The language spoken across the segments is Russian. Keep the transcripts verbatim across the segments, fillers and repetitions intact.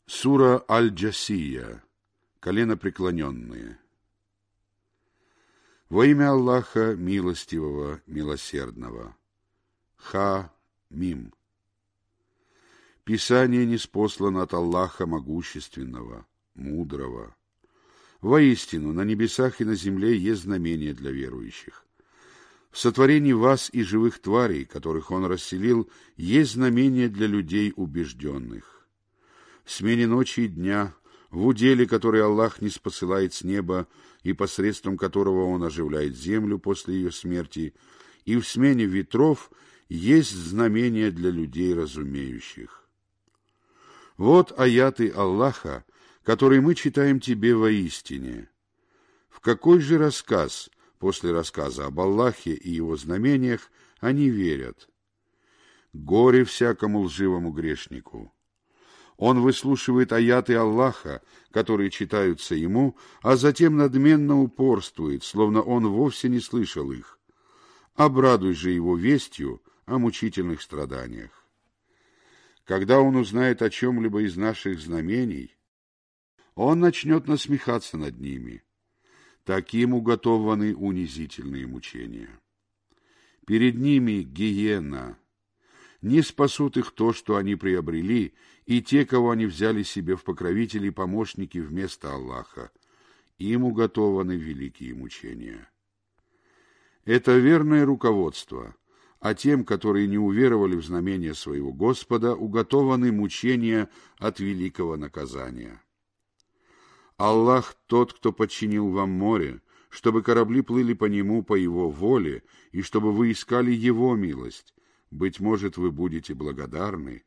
Сура Аль-Джасия. Коленопреклоненные. Во имя Аллаха Милостивого, Милосердного. Ха-Мим. Писание ниспослано от Аллаха Могущественного, Мудрого. Воистину, на небесах и на земле есть знамения для верующих. В сотворении вас и живых тварей, которых Он расселил, есть знамения для людей убежденных. В смене ночи и дня, в уделе, который Аллах ниспосылает с неба и посредством которого Он оживляет землю после ее смерти, и в смене ветров есть знамения для людей разумеющих. Вот аяты Аллаха, которые мы читаем тебе воистине. В какой же рассказ после рассказа об Аллахе и его знамениях они верят? Горе всякому лживому грешнику! Он выслушивает аяты Аллаха, которые читаются ему, а затем надменно упорствует, словно он вовсе не слышал их. Обрадуй же его вестью о мучительных страданиях. Когда он узнает о чем-либо из наших знамений, он начнет насмехаться над ними. Таким уготованы унизительные мучения. Перед ними гиена. Не спасут их то, что они приобрели, и те, кого они взяли себе в покровители и помощники вместо Аллаха. Им уготованы великие мучения. Это верное руководство, а тем, которые не уверовали в знамения своего Господа, уготованы мучения от великого наказания. Аллах тот, кто подчинил вам море, чтобы корабли плыли по нему по его воле, и чтобы вы искали его милость. Быть может, вы будете благодарны.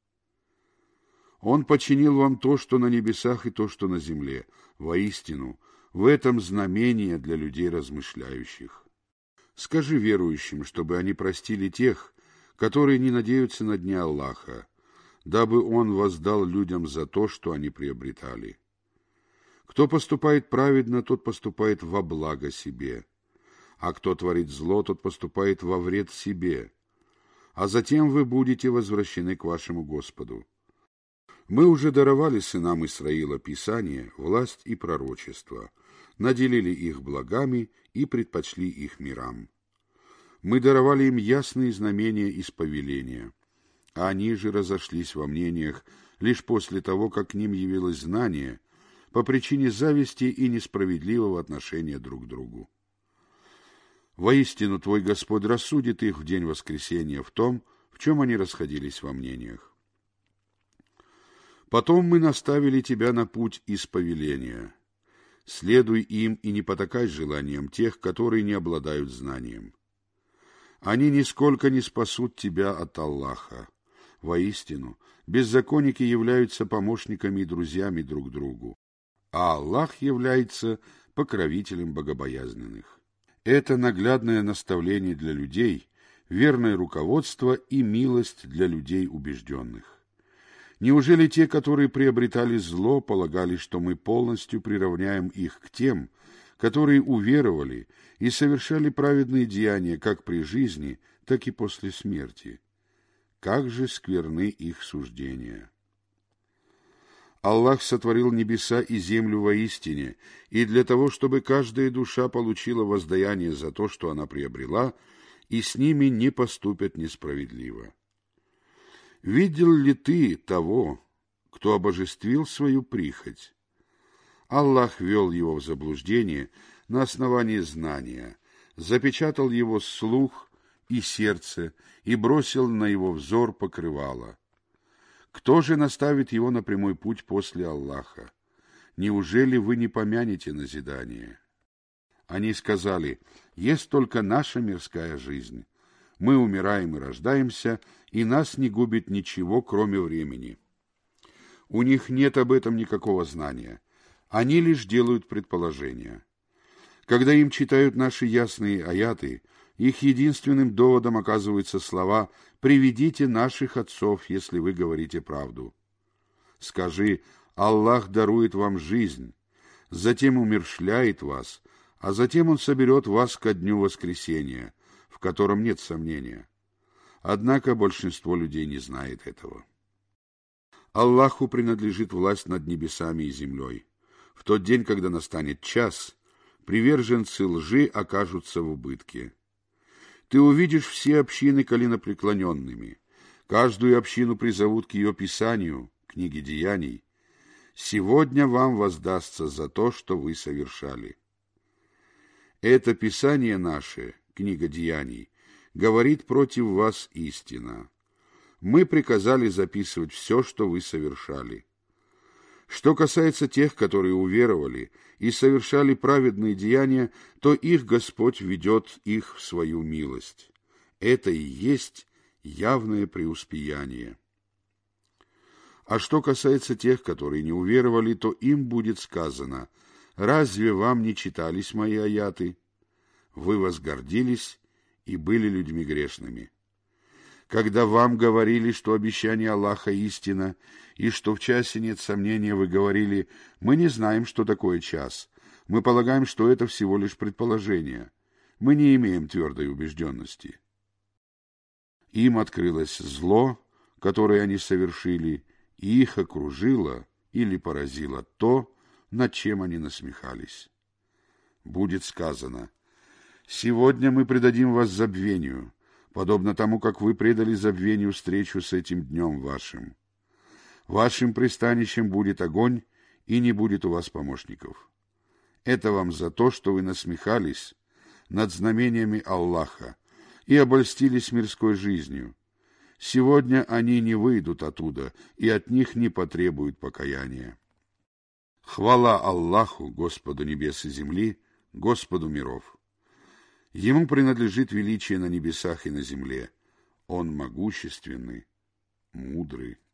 Он подчинил вам то, что на небесах, и то, что на земле. Воистину, в этом знамение для людей размышляющих. Скажи верующим, чтобы они простили тех, которые не надеются на дни Аллаха, дабы Он воздал людям за то, что они приобретали. Кто поступает праведно, тот поступает во благо себе, а кто творит зло, тот поступает во вред себе. А затем вы будете возвращены к вашему Господу. Мы уже даровали сынам Исраила Писание, власть и пророчество, наделили их благами и предпочли их мирам. Мы даровали им ясные знамения из повеления, а они же разошлись во мнениях лишь после того, как к ним явилось знание, по причине зависти и несправедливого отношения друг к другу. Воистину, твой Господь рассудит их в день воскресения в том, в чем они расходились во мнениях. Потом мы наставили тебя на путь из повеления. Следуй им и не потакай желаниям тех, которые не обладают знанием. Они нисколько не спасут тебя от Аллаха. Воистину, беззаконники являются помощниками и друзьями друг другу, а Аллах является покровителем богобоязненных. Это наглядное наставление для людей, верное руководство и милость для людей убежденных. Неужели те, которые приобретали зло, полагали, что мы полностью приравняем их к тем, которые уверовали и совершали праведные деяния как при жизни, так и после смерти? Как же скверны их суждения! Аллах сотворил небеса и землю воистине, и для того, чтобы каждая душа получила воздаяние за то, что она приобрела, и с ними не поступят несправедливо. Видел ли ты того, кто обожествил свою прихоть? Аллах ввел его в заблуждение на основании знания, запечатал его слух и сердце и бросил на его взор покрывало. Кто же наставит его на прямой путь после Аллаха? Неужели вы не помянете назидание? Они сказали: есть только наша мирская жизнь. Мы умираем и рождаемся, и нас не губит ничего, кроме времени. У них нет об этом никакого знания. Они лишь делают предположения. Когда им читают наши ясные аяты, их единственным доводом оказываются слова: «Приведите наших отцов, если вы говорите правду». Скажи: Аллах дарует вам жизнь, затем умерщвляет вас, а затем Он соберет вас ко дню воскресения, в котором нет сомнения. Однако большинство людей не знает этого. Аллаху принадлежит власть над небесами и землей. В тот день, когда настанет час, приверженцы лжи окажутся в убытке. Ты увидишь все общины коленопреклоненными. Каждую общину призовут к ее писанию, книге деяний. Сегодня вам воздастся за то, что вы совершали. Это писание наше, книга деяний, говорит против вас истина. Мы приказали записывать все, что вы совершали. Что касается тех, которые уверовали и совершали праведные деяния, то их Господь ведет их в свою милость. Это и есть явное преуспеяние. А что касается тех, которые не уверовали, то им будет сказано: «Разве вам не читались мои аяты? Вы возгордились и были людьми грешными». Когда вам говорили, что обещание Аллаха истина, и что в часе нет сомнения, вы говорили: «Мы не знаем, что такое час. Мы полагаем, что это всего лишь предположение. Мы не имеем твердой убежденности». Им открылось зло, которое они совершили, и их окружило или поразило то, над чем они насмехались. Будет сказано: «Сегодня мы предадим вас забвению, подобно тому, как вы предали забвению встречу с этим днем вашим. Вашим пристанищем будет огонь, и не будет у вас помощников. Это вам за то, что вы насмехались над знамениями Аллаха и обольстились мирской жизнью. Сегодня они не выйдут оттуда, и от них не потребуют покаяния. Хвала Аллаху, Господу небес и земли, Господу миров. Ему принадлежит величие на небесах и на земле. Он могущественный, мудрый.